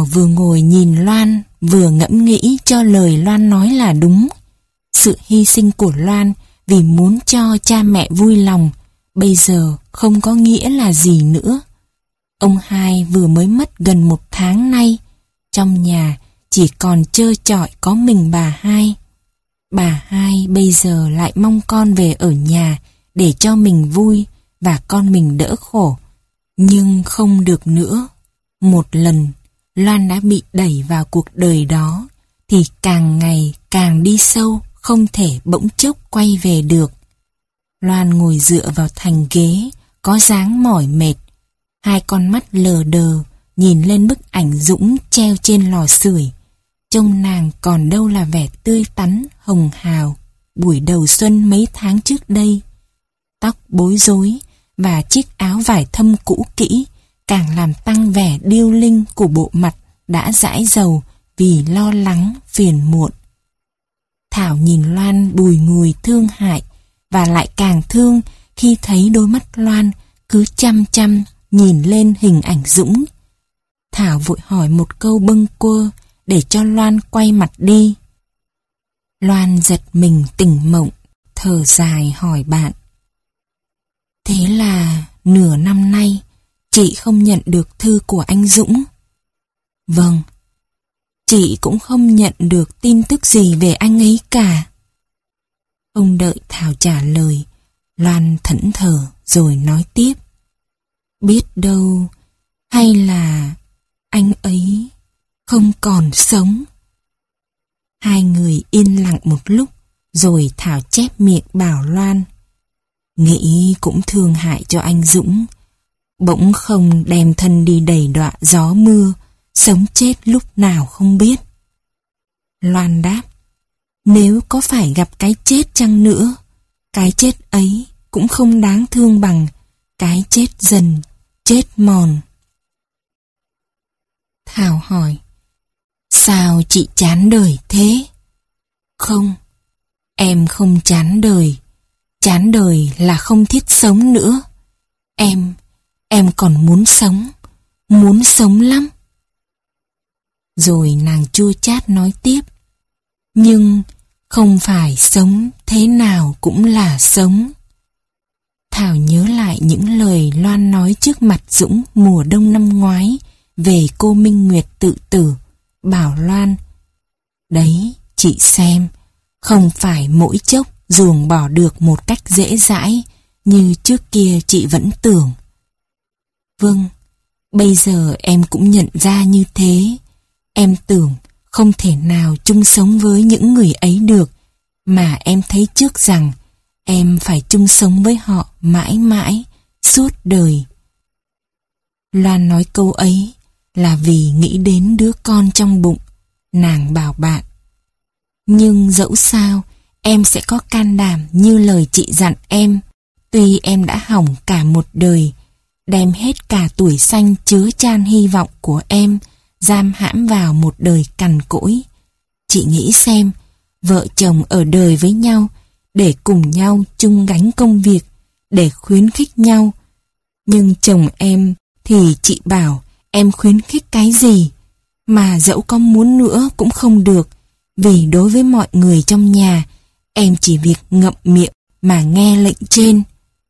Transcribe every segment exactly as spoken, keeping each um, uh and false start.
Thảo vừa ngồi nhìn Loan, vừa ngẫm nghĩ cho lời Loan nói là đúng. Sự hy sinh của Loan vì muốn cho cha mẹ vui lòng, bây giờ không có nghĩa là gì nữa. Ông hai vừa mới mất gần một tháng nay, trong nhà chỉ còn trơ trọi có mình bà hai. Bà hai bây giờ lại mong con về ở nhà để cho mình vui và con mình đỡ khổ. Nhưng không được nữa. Một lần Loan đã bị đẩy vào cuộc đời đó thì càng ngày càng đi sâu, không thể bỗng chốc quay về được. Loan ngồi dựa vào thành ghế, có dáng mỏi mệt. Hai con mắt lờ đờ nhìn lên bức ảnh Dũng treo trên lò sưởi. Trông nàng còn đâu là vẻ tươi tắn, hồng hào buổi đầu xuân mấy tháng trước đây. Tóc bối rối và chiếc áo vải thâm cũ kỹ càng làm tăng vẻ điêu linh của bộ mặt đã dãi dầu vì lo lắng, phiền muộn. Thảo nhìn Loan bùi ngùi thương hại và lại càng thương khi thấy đôi mắt Loan cứ chăm chăm nhìn lên hình ảnh Dũng. Thảo vội hỏi một câu bâng quơ để cho Loan quay mặt đi. Loan giật mình tỉnh mộng, thở dài hỏi bạn: Thế là nửa năm nay chị không nhận được thư của anh Dũng? Vâng, chị cũng không nhận được tin tức gì về anh ấy cả. Không đợi Thảo trả lời, Loan thẫn thờ rồi nói tiếp: Biết đâu, hay là anh ấy không còn sống. Hai người yên lặng một lúc, rồi Thảo chép miệng bảo Loan: Nghĩ cũng thương hại cho anh Dũng, bỗng không đem thân đi đầy đọa gió mưa, sống chết lúc nào không biết. Loan đáp: Nếu có phải gặp cái chết chăng nữa, cái chết ấy cũng không đáng thương bằng cái chết dần, chết mòn. Thảo hỏi: Sao chị chán đời thế? Không, em không chán đời. Chán đời là không thiết sống nữa. Em, em còn muốn sống, muốn sống lắm. Rồi nàng chua chát nói tiếp: Nhưng không phải sống thế nào cũng là sống. Thảo nhớ lại những lời Loan nói trước mặt Dũng mùa đông năm ngoái về cô Minh Nguyệt tự tử, bảo Loan: Đấy, chị xem, không phải mỗi chốc ruồng bỏ được một cách dễ dãi như trước kia chị vẫn tưởng. Vâng, bây giờ em cũng nhận ra như thế. Em tưởng không thể nào chung sống với những người ấy được, mà em thấy trước rằng em phải chung sống với họ mãi mãi, suốt đời. Loan nói câu ấy là vì nghĩ đến đứa con trong bụng. Nàng bảo bạn: Nhưng dẫu sao, em sẽ có can đảm như lời chị dặn em. Tuy em đã hỏng cả một đời, đem hết cả tuổi xanh chứa chan hy vọng của em giam hãm vào một đời cằn cỗi. Chị nghĩ xem, vợ chồng ở đời với nhau để cùng nhau chung gánh công việc, để khuyến khích nhau. Nhưng chồng em thì chị bảo em khuyến khích cái gì, mà dẫu có muốn nữa cũng không được, vì đối với mọi người trong nhà, em chỉ việc ngậm miệng mà nghe lệnh trên.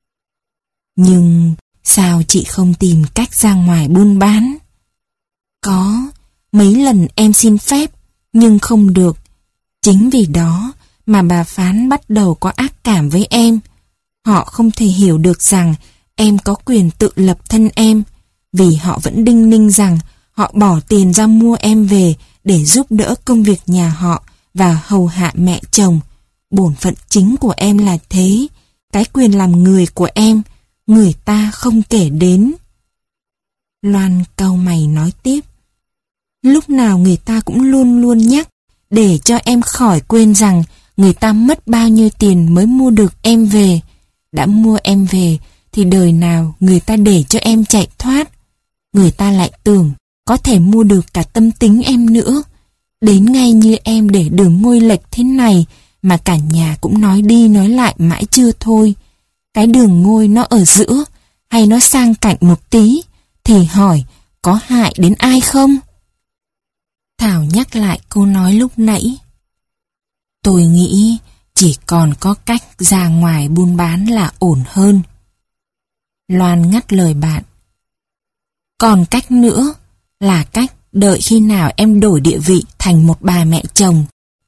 Nhưng sao chị không tìm cách ra ngoài buôn bán? Có, mấy lần em xin phép, nhưng không được. Chính vì đó mà bà Phán bắt đầu có ác cảm với em. Họ không thể hiểu được rằng em có quyền tự lập thân em, vì họ vẫn đinh ninh rằng họ bỏ tiền ra mua em về để giúp đỡ công việc nhà họ và hầu hạ mẹ chồng. Bổn phận chính của em là thế, cái quyền làm người của em, người ta không kể đến. Loan cau mày nói tiếp: Lúc nào người ta cũng luôn luôn nhắc để cho em khỏi quên rằng người ta mất bao nhiêu tiền mới mua được em về. Đã mua em về thì đời nào người ta để cho em chạy thoát. Người ta lại tưởng có thể mua được cả tâm tính em nữa. Đến ngay như em để đường ngôi lệch thế này mà cả nhà cũng nói đi nói lại mãi chưa thôi. Cái đường ngôi nó ở giữa hay nó sang cạnh một tí thì hỏi có hại đến ai không? Thảo nhắc lại câu nói lúc nãy. Tôi nghĩ chỉ còn có cách ra ngoài buôn bán là ổn hơn. Loan ngắt lời bạn. Còn cách nữa là cách đợi khi nào em đổi địa vị thành một bà mẹ chồng.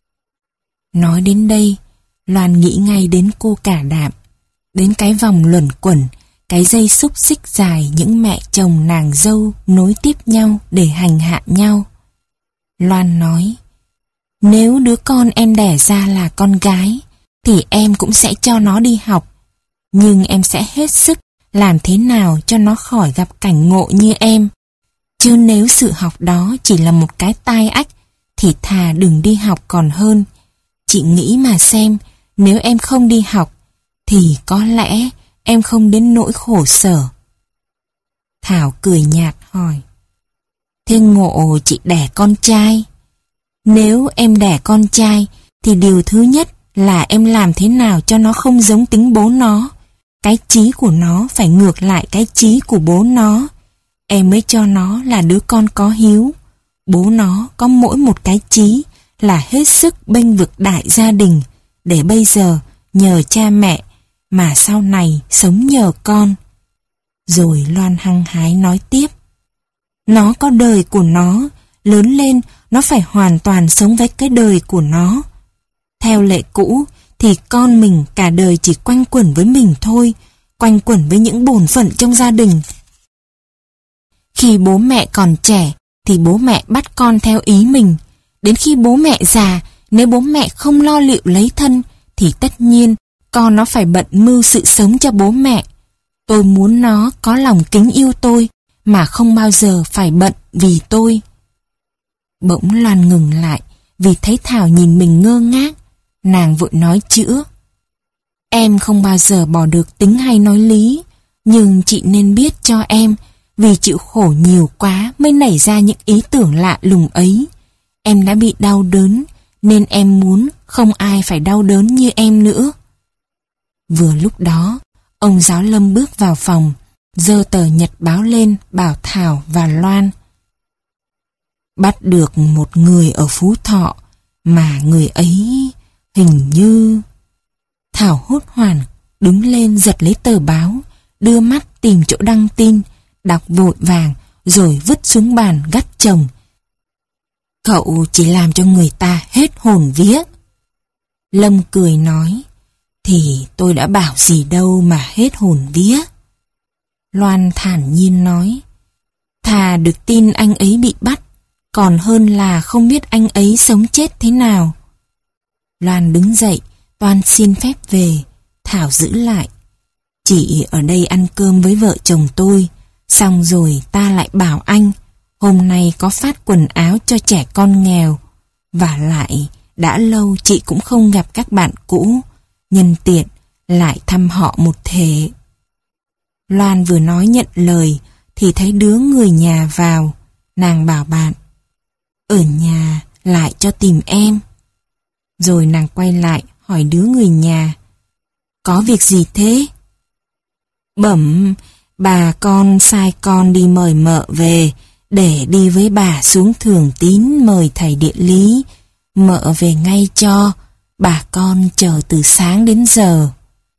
Nói đến đây, Loan nghĩ ngay đến cô Cả Đạm, đến cái vòng luẩn quẩn, cái dây xúc xích dài những mẹ chồng nàng dâu nối tiếp nhau để hành hạ nhau. Loan nói, nếu đứa con em đẻ ra là con gái, thì em cũng sẽ cho nó đi học, nhưng em sẽ hết sức làm thế nào cho nó khỏi gặp cảnh ngộ như em. Chứ nếu sự học đó chỉ là một cái tai ách, thì thà đừng đi học còn hơn. Chị nghĩ mà xem, nếu em không đi học, thì có lẽ em không đến nỗi khổ sở. Thảo cười nhạt hỏi, thế ngộ chị đẻ con trai? Nếu em đẻ con trai, thì điều thứ nhất là em làm thế nào cho nó không giống tính bố nó. Cái chí của nó phải ngược lại cái chí của bố nó. Em mới cho nó là đứa con có hiếu. Bố nó có mỗi một cái chí là hết sức bênh vực đại gia đình, để bây giờ nhờ cha mẹ, mà sau này sống nhờ con. Rồi Loan hăng hái nói tiếp. Nó có đời của nó, lớn lên nó phải hoàn toàn sống với cái đời của nó. Theo lệ cũ thì con mình cả đời chỉ quanh quẩn với mình thôi, quanh quẩn với những bổn phận trong gia đình. Khi bố mẹ còn trẻ thì bố mẹ bắt con theo ý mình. Đến khi bố mẹ già, nếu bố mẹ không lo liệu lấy thân, thì tất nhiên con nó phải bận mưu sự sống cho bố mẹ. Tôi muốn nó có lòng kính yêu tôi, mà không bao giờ phải bận vì tôi. Bỗng Loan ngừng lại, vì thấy Thảo nhìn mình ngơ ngác. Nàng vội nói chữa. Em không bao giờ bỏ được tính hay nói lý, nhưng chị nên biết cho em, vì chịu khổ nhiều quá mới nảy ra những ý tưởng lạ lùng ấy. Em đã bị đau đớn, nên em muốn không ai phải đau đớn như em nữa. Vừa lúc đó, ông giáo lâm bước vào phòng, giơ tờ nhật báo lên bảo Thảo và Loan. Bắt được một người ở Phú Thọ, mà người ấy hình như... Thảo hốt hoảng, đứng lên giật lấy tờ báo, đưa mắt tìm chỗ đăng tin, đọc vội vàng, rồi vứt xuống bàn gắt chồng. Cậu chỉ làm cho người ta hết hồn vía. Lâm cười nói, thì tôi đã bảo gì đâu mà hết hồn vía. Loan thản nhiên nói, thà được tin anh ấy bị bắt, còn hơn là không biết anh ấy sống chết thế nào. Loan đứng dậy, toan xin phép về. Thảo giữ lại. Chị ở đây ăn cơm với vợ chồng tôi, xong rồi ta lại bảo anh, hôm nay có phát quần áo cho trẻ con nghèo. Và lại, đã lâu chị cũng không gặp các bạn cũ, nhân tiện lại thăm họ một thể. Loan vừa nói nhận lời, thì thấy đứa người nhà vào. Nàng bảo bạn, ở nhà lại cho tìm em. Rồi nàng quay lại hỏi đứa người nhà, có việc gì thế? Bẩm, bà con sai con đi mời mợ về, để đi với bà xuống Thường Tín mời thầy địa lý. Mợ về ngay cho, bà con chờ từ sáng đến giờ.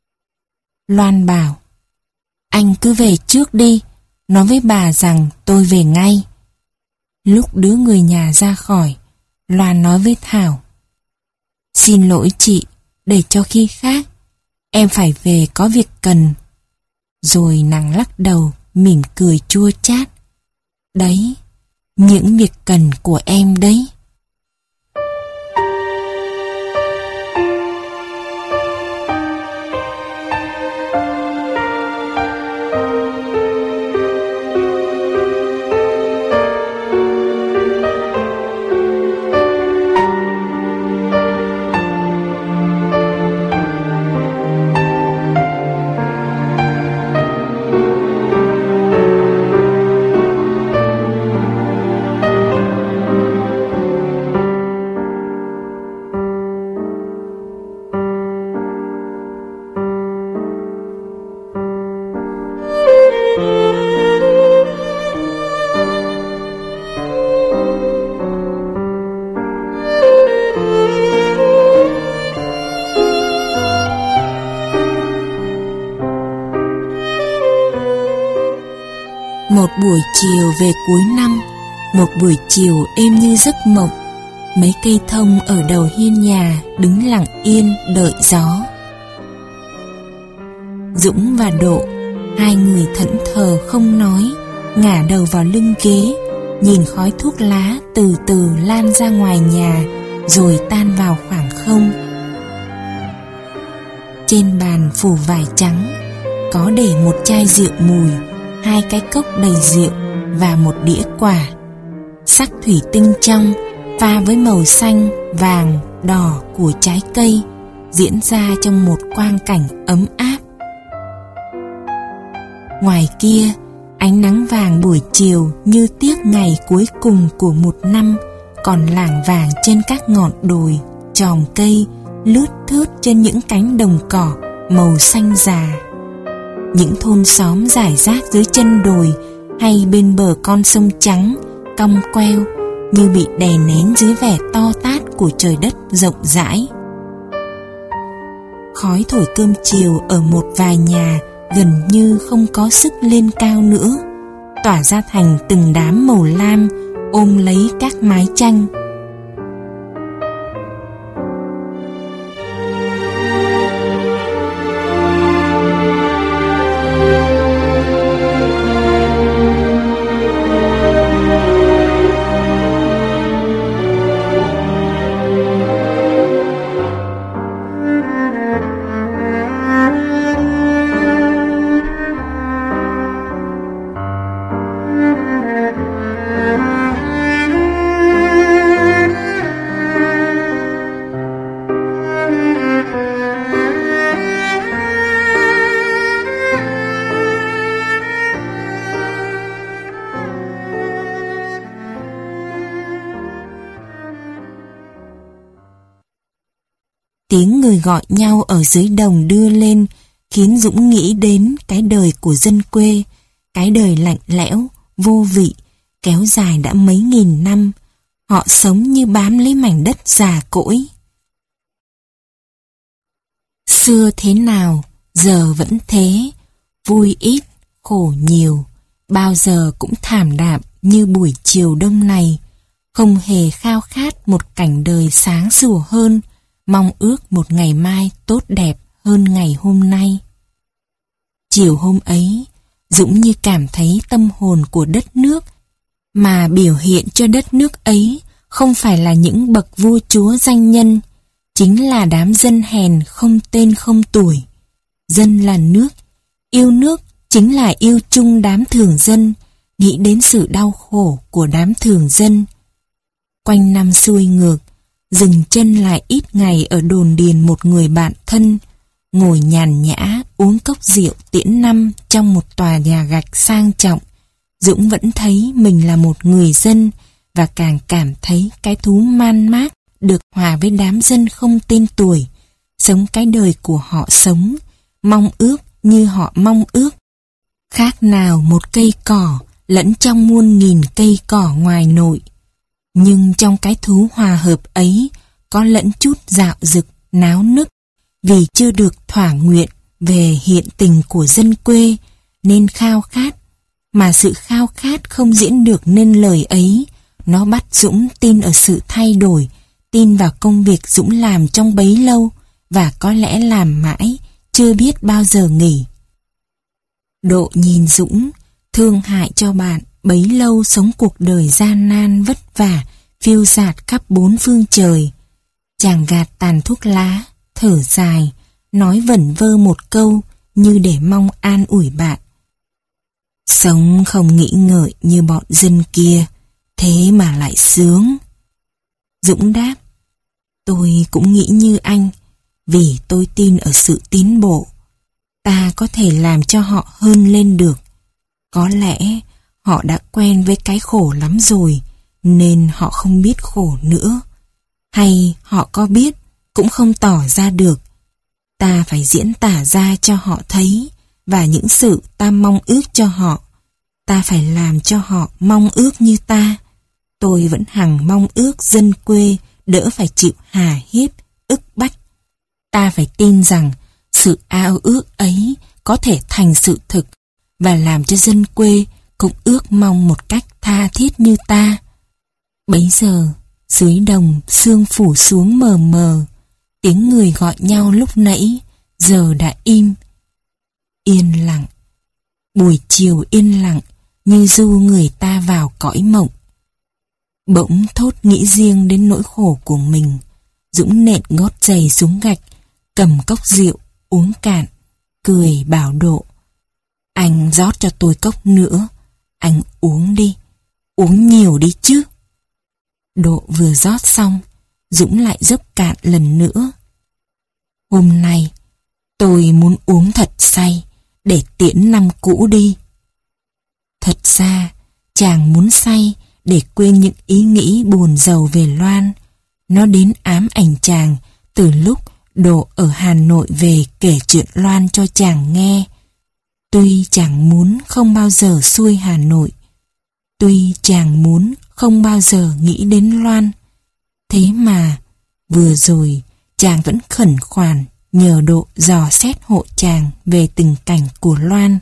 Loan bảo, anh cứ về trước đi, nói với bà rằng tôi về ngay. Lúc đứa người nhà ra khỏi, Loan nói với Thảo, xin lỗi chị, để cho khi khác, em phải về có việc cần. Rồi nàng lắc đầu, mỉm cười chua chát. Đấy, những việc cần của em đấy. Một buổi chiều về cuối năm, một buổi chiều êm như giấc mộng, mấy cây thông ở đầu hiên nhà đứng lặng yên đợi gió. Dũng và Độ, hai người thẫn thờ không nói, ngả đầu vào lưng ghế, nhìn khói thuốc lá từ từ lan ra ngoài nhà, rồi tan vào khoảng không. Trên bàn phủ vải trắng, có để một chai rượu mùi, hai cái cốc đầy rượu và một đĩa quả. Sắc thủy tinh trong pha với màu xanh, vàng, đỏ của trái cây diễn ra trong một quang cảnh ấm áp. Ngoài kia, ánh nắng vàng buổi chiều như tiếc ngày cuối cùng của một năm còn lảng vảng trên các ngọn đồi, chòm cây, lướt thướt trên những cánh đồng cỏ màu xanh già. Những thôn xóm rải rác dưới chân đồi hay bên bờ con sông trắng, cong queo như bị đè nén dưới vẻ to tát của trời đất rộng rãi. Khói thổi cơm chiều ở một vài nhà gần như không có sức lên cao nữa, tỏa ra thành từng đám màu lam ôm lấy các mái tranh. Tiếng người gọi nhau ở dưới đồng đưa lên khiến Dũng nghĩ đến cái đời của dân quê, cái đời lạnh lẽo, vô vị, kéo dài đã mấy nghìn năm. Họ sống như bám lấy mảnh đất già cỗi. Xưa thế nào, giờ vẫn thế, vui ít, khổ nhiều, bao giờ cũng thảm đạm như buổi chiều đông này, không hề khao khát một cảnh đời sáng sủa hơn, mong ước một ngày mai tốt đẹp hơn ngày hôm nay. Chiều hôm ấy, Dũng như cảm thấy tâm hồn của đất nước, mà biểu hiện cho đất nước ấy không phải là những bậc vua chúa danh nhân, chính là đám dân hèn không tên không tuổi. Dân là nước, yêu nước chính là yêu chung đám thường dân, nghĩ đến sự đau khổ của đám thường dân. Quanh năm xuôi ngược, dừng chân lại ít ngày ở đồn điền một người bạn thân, ngồi nhàn nhã uống cốc rượu tiễn năm trong một tòa nhà gạch sang trọng, Dũng vẫn thấy mình là một người dân và càng cảm thấy cái thú man mác được hòa với đám dân không tên tuổi, sống cái đời của họ sống, mong ước như họ mong ước. Khác nào một cây cỏ lẫn trong muôn nghìn cây cỏ ngoài nội. Nhưng trong cái thú hòa hợp ấy có lẫn chút dạo dực, náo nức, vì chưa được thỏa nguyện về hiện tình của dân quê nên khao khát, mà sự khao khát không diễn được nên lời ấy. Nó bắt Dũng tin ở sự thay đổi, tin vào công việc Dũng làm trong bấy lâu và có lẽ làm mãi, chưa biết bao giờ nghỉ. Độ nhìn Dũng, thương hại cho bạn bấy lâu sống cuộc đời gian nan vất vả, phiêu dạt khắp bốn phương trời. Chàng gạt tàn thuốc lá, thở dài, nói vẩn vơ một câu như để mong an ủi bạn. Sống không nghĩ ngợi như bọn dân kia, thế mà lại sướng. Dũng đáp, tôi cũng nghĩ như anh, vì tôi tin ở sự tiến bộ. Ta có thể làm cho họ hơn lên được. Có lẽ họ đã quen với cái khổ lắm rồi, nên họ không biết khổ nữa. Hay họ có biết, cũng không tỏ ra được. Ta phải diễn tả ra cho họ thấy, và những sự ta mong ước cho họ. Ta phải làm cho họ mong ước như ta. Tôi vẫn hằng mong ước dân quê đỡ phải chịu hà hiếp, ức bách. Ta phải tin rằng sự ao ước ấy có thể thành sự thực và làm cho dân quê cũng ước mong một cách tha thiết như ta. Bấy giờ, dưới đồng sương phủ xuống mờ mờ, tiếng người gọi nhau lúc nãy giờ đã im. Yên lặng, buổi chiều yên lặng như du người ta vào cõi mộng. Bỗng thốt nghĩ riêng đến nỗi khổ của mình. Dũng nện gót giày xuống gạch, cầm cốc rượu, uống cạn, cười bảo Độ: anh rót cho tôi cốc nữa, anh uống đi, uống nhiều đi chứ. Độ vừa rót xong, Dũng lại dốc cạn lần nữa. Hôm nay, tôi muốn uống thật say, để tiễn năm cũ đi. Thật ra, chàng muốn say để quên những ý nghĩ buồn rầu về Loan. Nó đến ám ảnh chàng từ lúc Độ ở Hà Nội về kể chuyện Loan cho chàng nghe. Tuy chàng muốn không bao giờ xuôi Hà Nội, tuy chàng muốn không bao giờ nghĩ đến Loan, thế mà vừa rồi chàng vẫn khẩn khoản nhờ Độ dò xét hộ chàng về tình cảnh của Loan.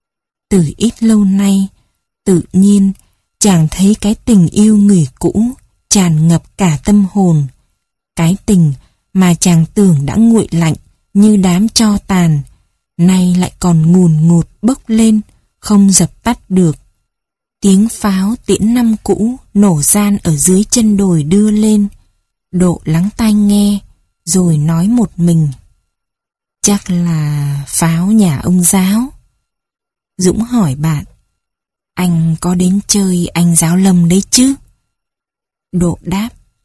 Từ ít lâu nay, tự nhiên chàng thấy cái tình yêu người cũ tràn ngập cả tâm hồn. Cái tình mà chàng tưởng đã nguội lạnh như đám tro tàn, nay lại còn ngùn ngụt bốc lên, không dập tắt được. Tiếng pháo tiễn năm cũ nổ gian ở dưới chân đồi đưa lên. Độ lắng tai nghe, rồi nói một mình: chắc là pháo nhà ông giáo. Dũng hỏi bạn: anh có đến chơi anh Giáo Lâm đấy chứ? Độ đáp: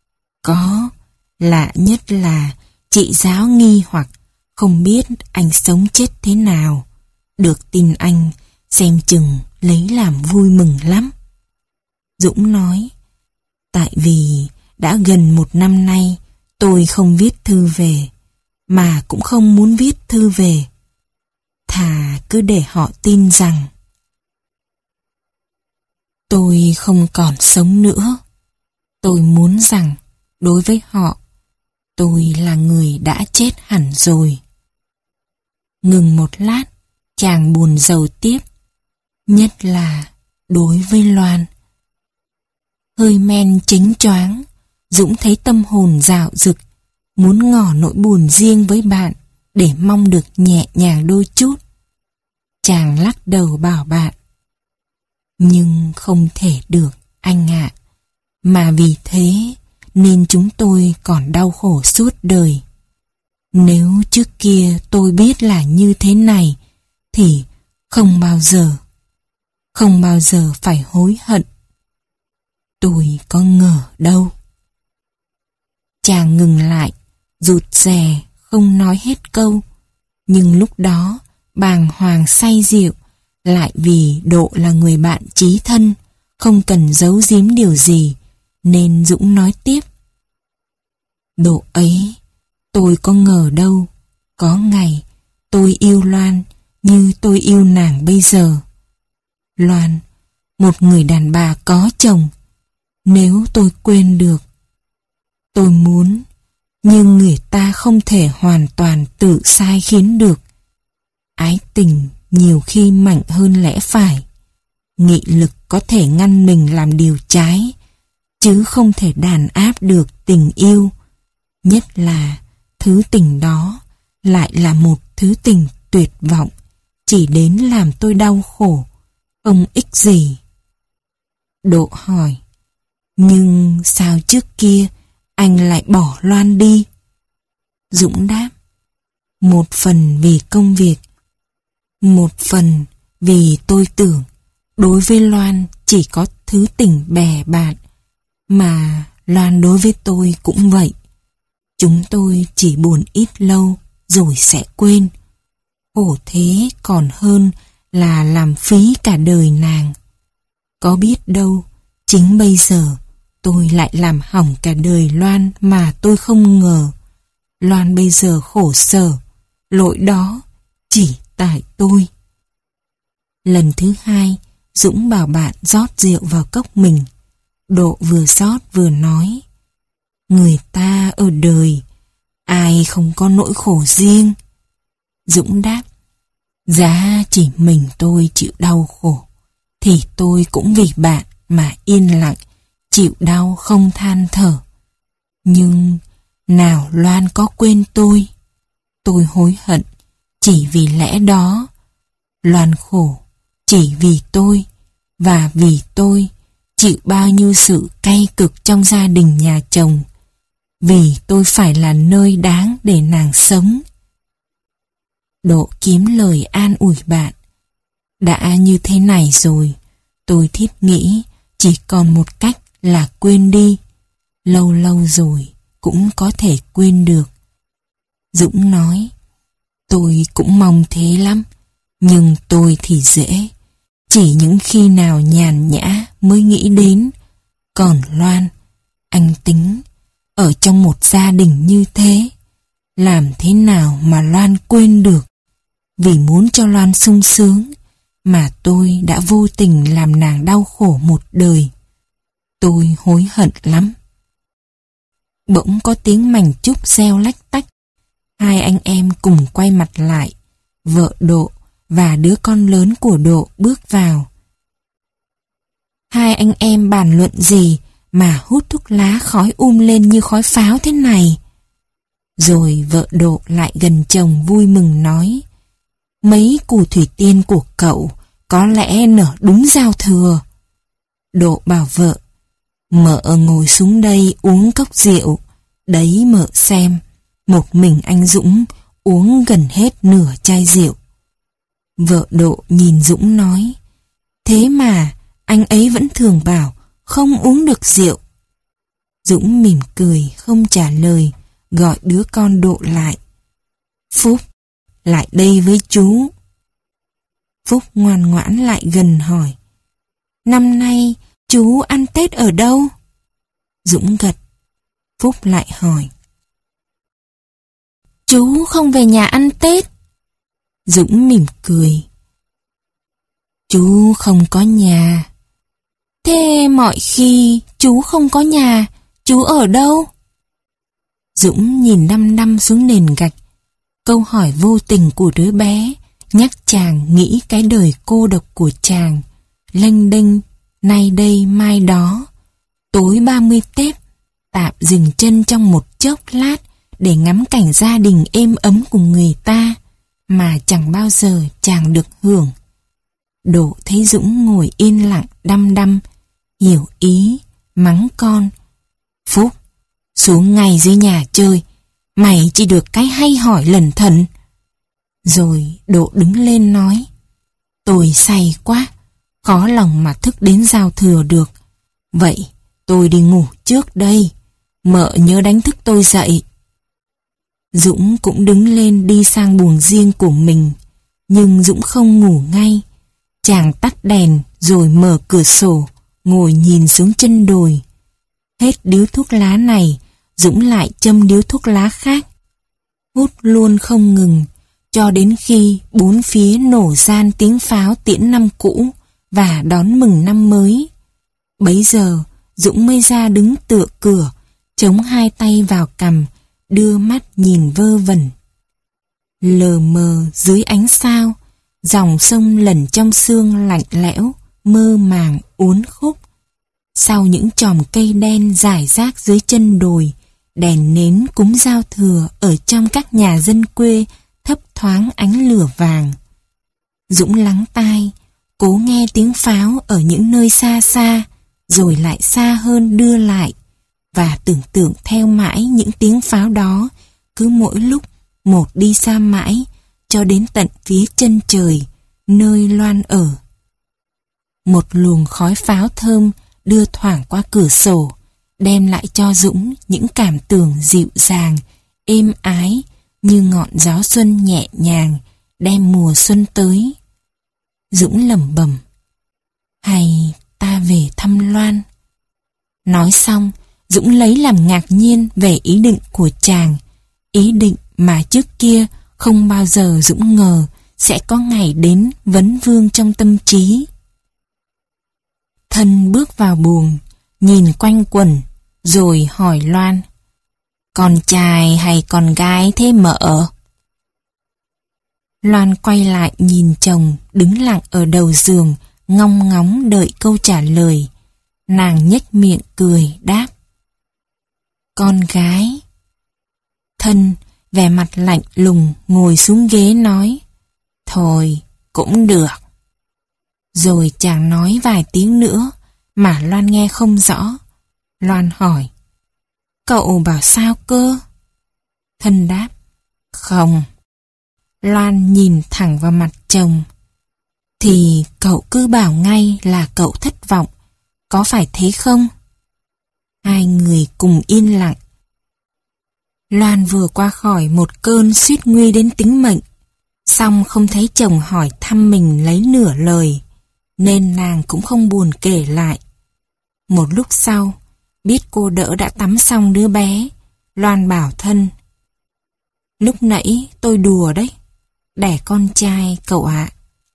có, lạ nhất là chị Giáo nghi hoặc không biết anh sống chết thế nào. Được tin anh, xem chừng lấy làm vui mừng lắm. Dũng nói: tại vì đã gần một năm nay tôi không viết thư về, mà cũng không muốn viết thư về. Thà cứ để họ tin rằng tôi không còn sống nữa. Tôi muốn rằng đối với họ, tôi là người đã chết hẳn rồi. Ngừng một lát, chàng buồn rầu tiếp: nhất là đối với Loan. Hơi men chính choáng, Dũng thấy tâm hồn dạo dực, muốn ngỏ nỗi buồn riêng với bạn để mong được nhẹ nhàng đôi chút. Chàng lắc đầu bảo bạn: nhưng không thể được anh ạ, mà vì thế nên chúng tôi còn đau khổ suốt đời. Nếu trước kia tôi biết là như thế này thì không bao giờ, không bao giờ phải hối hận. Tôi có ngờ đâu. Chàng ngừng lại, rụt rè, không nói hết câu. Nhưng lúc đó, bàng hoàng say rượu, lại vì Độ là người bạn chí thân, không cần giấu giếm điều gì, nên Dũng nói tiếp: Độ ấy, tôi có ngờ đâu, có ngày tôi yêu Loan như tôi yêu nàng bây giờ. Loan, một người đàn bà có chồng, nếu tôi quên được, tôi muốn, nhưng người ta không thể hoàn toàn tự sai khiến được. Ái tình nhiều khi mạnh hơn lẽ phải. Nghị lực có thể ngăn mình làm điều trái, chứ không thể đàn áp được tình yêu. Nhất là thứ tình đó lại là một thứ tình tuyệt vọng, chỉ đến làm tôi đau khổ, không ích gì. Độ hỏi: nhưng sao trước kia anh lại bỏ Loan đi? Dũng đáp: một phần vì công việc, một phần vì tôi tưởng đối với Loan chỉ có thứ tình bè bạn, mà Loan đối với tôi cũng vậy. Chúng tôi chỉ buồn ít lâu rồi sẽ quên. Khổ thế còn hơn là làm phí cả đời nàng. Có biết đâu, chính bây giờ tôi lại làm hỏng cả đời Loan mà tôi không ngờ. Loan bây giờ khổ sở, lỗi đó chỉ tại tôi. Lần thứ hai, Dũng bảo bạn rót rượu vào cốc mình. Độ vừa rót vừa nói: người ta ở đời, ai không có nỗi khổ riêng? Dũng đáp: giá chỉ mình tôi chịu đau khổ, thì tôi cũng vì bạn mà yên lặng, chịu đau không than thở. Nhưng nào Loan có quên tôi? Tôi hối hận chỉ vì lẽ đó. Loan khổ chỉ vì tôi, và vì tôi chịu bao nhiêu sự cay cực trong gia đình nhà chồng, vì tôi phải là nơi đáng để nàng sống. Độ kiếm lời an ủi bạn. Đã như thế này rồi, tôi thiết nghĩ chỉ còn một cách là quên đi. Lâu lâu rồi cũng có thể quên được. Dũng nói, tôi cũng mong thế lắm, nhưng tôi thì dễ. Chỉ những khi nào nhàn nhã mới nghĩ đến. Còn Loan, anh tính, ở trong một gia đình như thế, làm thế nào mà Loan quên được? Vì muốn cho Loan sung sướng, mà tôi đã vô tình làm nàng đau khổ một đời. Tôi hối hận lắm. Bỗng có tiếng mành chúc reo lách tách. Hai anh em cùng quay mặt lại. Vợ Độ và đứa con lớn của Độ bước vào. Hai anh em bàn luận gì mà hút thuốc lá khói um lên như khói pháo thế này? Rồi vợ Độ lại gần chồng vui mừng nói, mấy củ thủy tiên của cậu có lẽ nở đúng giao thừa. Độ bảo vợ, mợ ngồi xuống đây uống cốc rượu, đấy mợ xem, một mình anh Dũng uống gần hết nửa chai rượu. Vợ Độ nhìn Dũng nói, thế mà anh ấy vẫn thường bảo không uống được rượu. Dũng mỉm cười không trả lời, gọi đứa con Độ lại. Phúc, lại đây với chú. Phúc ngoan ngoãn lại gần hỏi, năm nay chú ăn Tết ở đâu? Dũng gật. Phúc lại hỏi, chú không về nhà ăn Tết? Dũng mỉm cười, chú không có nhà. Thế mọi khi chú không có nhà, chú ở đâu? Dũng nhìn đăm đăm xuống nền gạch. Câu hỏi vô tình của đứa bé nhắc chàng nghĩ cái đời cô độc của chàng, lênh đênh nay đây mai đó. Tối ba mươi Tết, tạm dừng chân trong một chốc lát để ngắm cảnh gia đình êm ấm cùng người ta, mà chẳng bao giờ chàng được hưởng. Độ thấy Dũng ngồi yên lặng đăm đăm, hiểu ý, mắng con. Phúc, xuống ngay dưới nhà chơi, mày chỉ được cái hay hỏi lẩn thẩn. Rồi Độ đứng lên nói, tôi say quá, khó lòng mà thức đến giao thừa được. Vậy tôi đi ngủ trước đây, mợ nhớ đánh thức tôi dậy. Dũng cũng đứng lên đi sang buồng riêng của mình, nhưng Dũng không ngủ ngay. Chàng tắt đèn rồi mở cửa sổ, ngồi nhìn xuống chân đồi. Hết điếu thuốc lá này, Dũng lại châm điếu thuốc lá khác. Hút luôn không ngừng, cho đến khi bốn phía nổ gian tiếng pháo tiễn năm cũ và đón mừng năm mới. Bấy giờ, Dũng mới ra đứng tựa cửa, chống hai tay vào cằm, đưa mắt nhìn vơ vẩn. Lờ mờ dưới ánh sao, dòng sông lẩn trong sương lạnh lẽo, mơ màng uốn khúc. Sau những chòm cây đen rải rác dưới chân đồi, đèn nến cúng giao thừa ở trong các nhà dân quê thấp thoáng ánh lửa vàng. Dũng lắng tai, cố nghe tiếng pháo ở những nơi xa xa, rồi lại xa hơn đưa lại, và tưởng tượng theo mãi những tiếng pháo đó, cứ mỗi lúc một đi xa mãi, cho đến tận phía chân trời, nơi Loan ở. Một luồng khói pháo thơm đưa thoảng qua cửa sổ, đem lại cho Dũng những cảm tưởng dịu dàng, êm ái, như ngọn gió xuân nhẹ nhàng, đem mùa xuân tới. Dũng lẩm bẩm, hay ta về thăm Loan. Nói xong, Dũng lấy làm ngạc nhiên về ý định của chàng, ý định mà trước kia không bao giờ Dũng ngờ sẽ có ngày đến vấn vương trong tâm trí. Thân bước vào buồng, nhìn quanh quẩn, rồi hỏi Loan, con trai hay con gái thế mợ? Loan quay lại nhìn chồng đứng lặng ở đầu giường, ngong ngóng đợi câu trả lời. Nàng nhếch miệng cười đáp: Con gái. Thân vẻ mặt lạnh lùng ngồi xuống ghế nói: Thôi, cũng được. Rồi chàng nói vài tiếng nữa mà Loan nghe không rõ. Loan hỏi: Cậu bảo sao cơ? Thân đáp: Không. Loan nhìn thẳng vào mặt chồng: Thì cậu cứ bảo ngay là cậu thất vọng, có phải thế không? Hai người cùng yên lặng. Loan vừa qua khỏi một cơn suýt nguy đến tính mệnh, song không thấy chồng hỏi thăm mình lấy nửa lời, nên nàng cũng không buồn kể lại. Một lúc sau, biết cô đỡ đã tắm xong đứa bé, Loan bảo Thân: Lúc nãy tôi đùa đấy, đẻ con trai cậu ạ.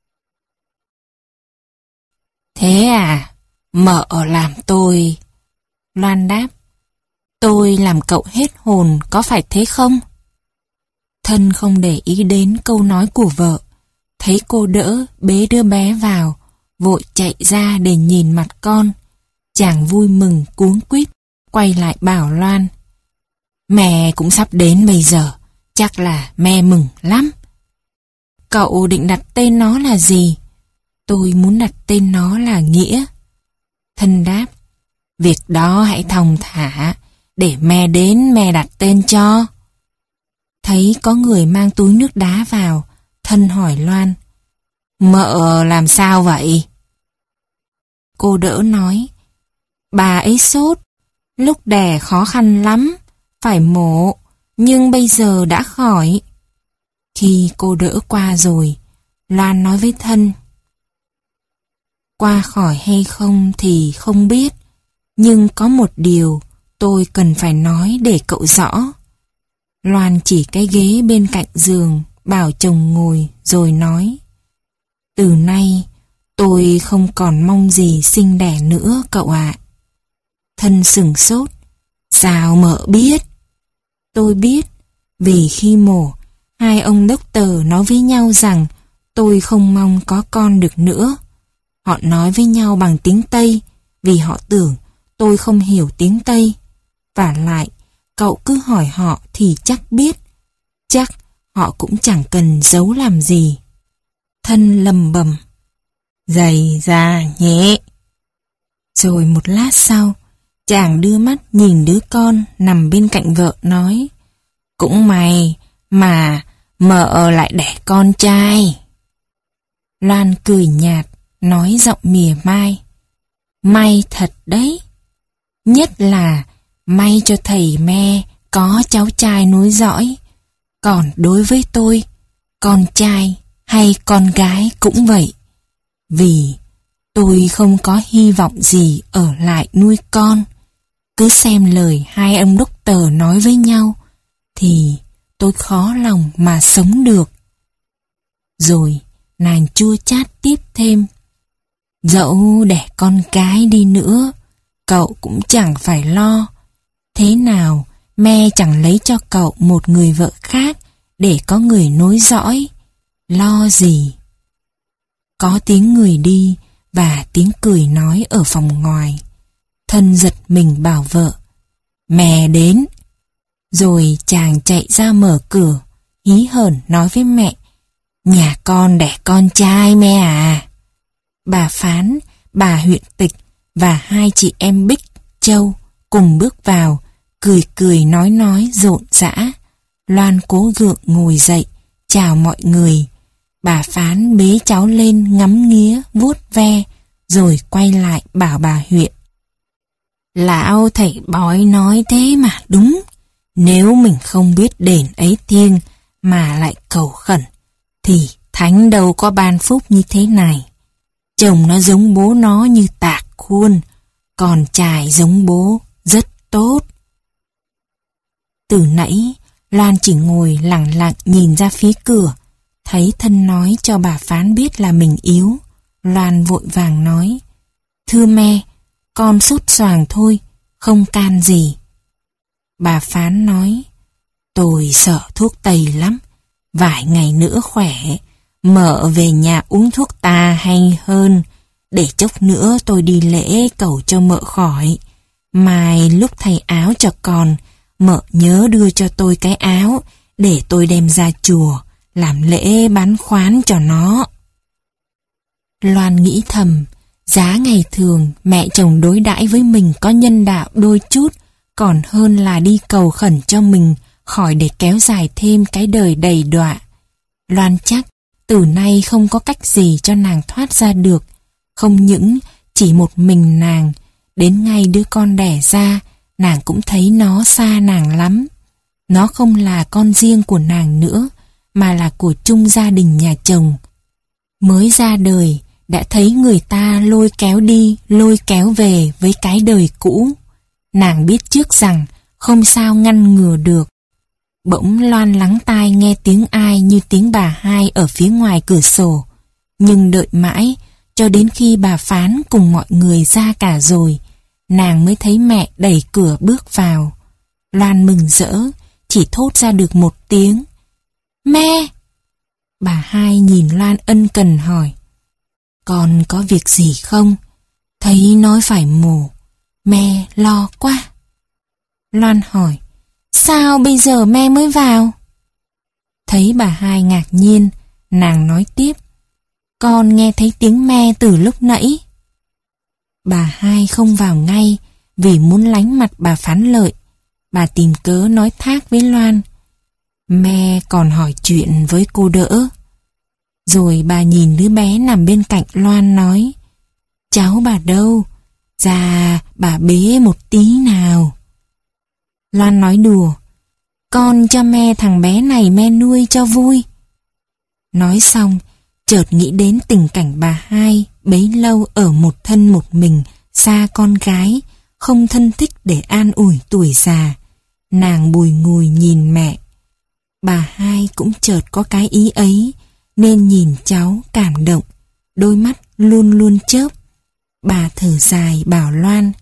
Thế à, mợ làm tôi... Loan đáp: Tôi làm cậu hết hồn, có phải thế không? Thân không để ý đến câu nói của vợ, thấy cô đỡ bế đứa bé vào, vội chạy ra để nhìn mặt con. Chàng vui mừng cuống quýt quay lại bảo Loan: Mẹ cũng sắp đến bây giờ, chắc là mẹ mừng lắm. Cậu định đặt tên nó là gì? Tôi muốn đặt tên nó là Nghĩa. Thân đáp: Việc đó hãy thong thả, để mẹ đến mẹ đặt tên cho. Thấy có người mang túi nước đá vào, Thân hỏi Loan: Mợ làm sao vậy? Cô đỡ nói: Bà ấy sốt, lúc đẻ khó khăn lắm, phải mổ, nhưng bây giờ đã khỏi. Khi cô đỡ qua rồi, Loan nói với Thân: Qua khỏi hay không thì không biết, nhưng có một điều tôi cần phải nói để cậu rõ. Loan chỉ cái ghế bên cạnh giường, bảo chồng ngồi rồi nói: Từ nay tôi không còn mong gì sinh đẻ nữa cậu ạ. Thân sửng sốt: Sao mợ biết? Tôi biết, vì khi mổ, hai ông doctor nói với nhau rằng tôi không mong có con được nữa. Họ nói với nhau bằng tiếng Tây, vì họ tưởng tôi không hiểu tiếng Tây. Vả lại, cậu cứ hỏi họ thì chắc biết. Chắc họ cũng chẳng cần giấu làm gì. Thân lầm bầm: Dày ra nhé. Rồi một lát sau, chàng đưa mắt nhìn đứa con nằm bên cạnh vợ nói: Cũng may mà mợ lại đẻ con trai. Loan cười nhạt, nói giọng mỉa mai: May thật đấy. Nhất là may cho thầy me có cháu trai nối dõi. Còn đối với tôi, con trai hay con gái cũng vậy. Vì tôi không có hy vọng gì ở lại nuôi con. Cứ xem lời hai ông doctor nói với nhau, thì tôi khó lòng mà sống được. Rồi nàng chua chát tiếp thêm: Dẫu đẻ con cái đi nữa, cậu cũng chẳng phải lo. Thế nào mẹ chẳng lấy cho cậu một người vợ khác để có người nối dõi. Lo gì? Có tiếng người đi và tiếng cười nói ở phòng ngoài. Thân giật mình bảo vợ: Mẹ đến. Rồi chàng chạy ra mở cửa, hí hởn nói với mẹ: Nhà con đẻ con trai mẹ à. Bà Phán, bà huyện tịch và hai chị em Bích, Châu cùng bước vào, cười cười nói nói rộn rã. Loan cố gượng ngồi dậy, chào mọi người. Bà Phán bế cháu lên ngắm nghía, vuốt ve, rồi quay lại bảo bà huyện: Lão thầy bói nói thế mà đúng. Nếu mình không biết đền ấy thiêng mà lại cầu khẩn, thì thánh đâu có ban phúc như thế này. Chồng nó giống bố nó như tạc khuôn, còn trai giống bố rất tốt. Từ nãy, Loan chỉ ngồi lặng lặng nhìn ra phía cửa. Thấy Thân nói cho bà Phán biết là mình yếu, Loan vội vàng nói: Thưa mẹ, con sốt xoàng thôi, không can gì. Bà Phán nói: Tôi sợ thuốc Tây lắm, vài ngày nữa khỏe, mợ về nhà uống thuốc ta hay hơn. để chốc nữa tôi đi lễ cầu cho mợ khỏi. Mai lúc thay áo cho con, mợ nhớ đưa cho tôi cái áo để tôi đem ra chùa, làm lễ bán khoán cho nó. Loan nghĩ thầm, giá ngày thường mẹ chồng đối đãi với mình có nhân đạo đôi chút, còn hơn là đi cầu khẩn cho mình khỏi để kéo dài thêm cái đời đầy đọa. Loan chắc từ nay không có cách gì cho nàng thoát ra được. Không những chỉ một mình nàng, đến ngay đứa con đẻ ra, nàng cũng thấy nó xa nàng lắm. Nó không là con riêng của nàng nữa, mà là của chung gia đình nhà chồng. Mới ra đời, đã thấy người ta lôi kéo đi, lôi kéo về với cái đời cũ. Nàng biết trước rằng không sao ngăn ngừa được. Bỗng Loan lắng tai nghe tiếng ai như tiếng bà hai ở phía ngoài cửa sổ. Nhưng đợi mãi, cho đến khi bà Phán cùng mọi người ra cả rồi, nàng mới thấy mẹ đẩy cửa bước vào. Loan mừng rỡ, chỉ thốt ra được một tiếng: "Mẹ!" Bà hai nhìn Loan ân cần hỏi: "Con có việc gì không? Thấy nói phải mổ, mẹ lo quá." Loan hỏi: "Sao bây giờ mẹ mới vào?" Thấy bà hai ngạc nhiên, nàng nói tiếp: "Con nghe thấy tiếng me từ lúc nãy." Bà hai không vào ngay vì muốn lánh mặt bà Phán Lợi. Bà tìm cớ nói thác với Loan: "Mẹ còn hỏi chuyện với cô đỡ." Rồi bà nhìn đứa bé nằm bên cạnh Loan nói: "Cháu bà đâu? Ra bà bế một tí nào." Loan nói đùa: "Con cho mẹ thằng bé này mẹ nuôi cho vui." Nói xong, chợt nghĩ đến tình cảnh bà hai bấy lâu ở một thân một mình, xa con gái, không thân thích để an ủi tuổi già. Nàng bùi ngùi nhìn mẹ. Bà hai cũng chợt có cái ý ấy, nên nhìn cháu cảm động, đôi mắt luôn luôn chớp. Bà thở dài bảo Loan: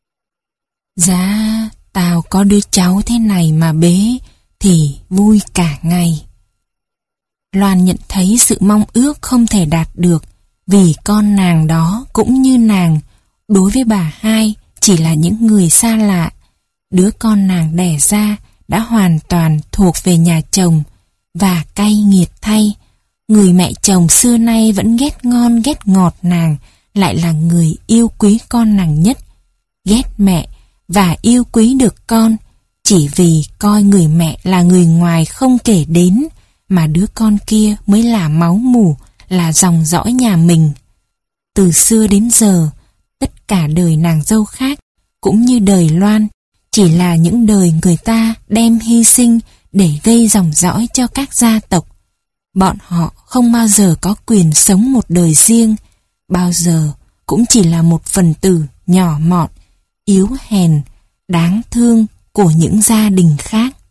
"Dạ, tao có đứa cháu thế này mà bế thì vui cả ngày." Loan nhận thấy sự mong ước không thể đạt được, vì con nàng đó cũng như nàng, đối với bà hai chỉ là những người xa lạ. Đứa con nàng đẻ ra đã hoàn toàn thuộc về nhà chồng, và cay nghiệt thay, người mẹ chồng xưa nay vẫn ghét ngon ghét ngọt nàng lại là người yêu quý con nàng nhất. Ghét mẹ và yêu quý được con chỉ vì coi người mẹ là người ngoài không kể đến, mà đứa con kia mới là máu mủ, là dòng dõi nhà mình. Từ xưa đến giờ, tất cả đời nàng dâu khác cũng như đời Loan chỉ là những đời người ta đem hy sinh để gây dòng dõi cho các gia tộc. Bọn họ không bao giờ có quyền sống một đời riêng, bao giờ cũng chỉ là một phần tử nhỏ mọn, yếu hèn, đáng thương của những gia đình khác.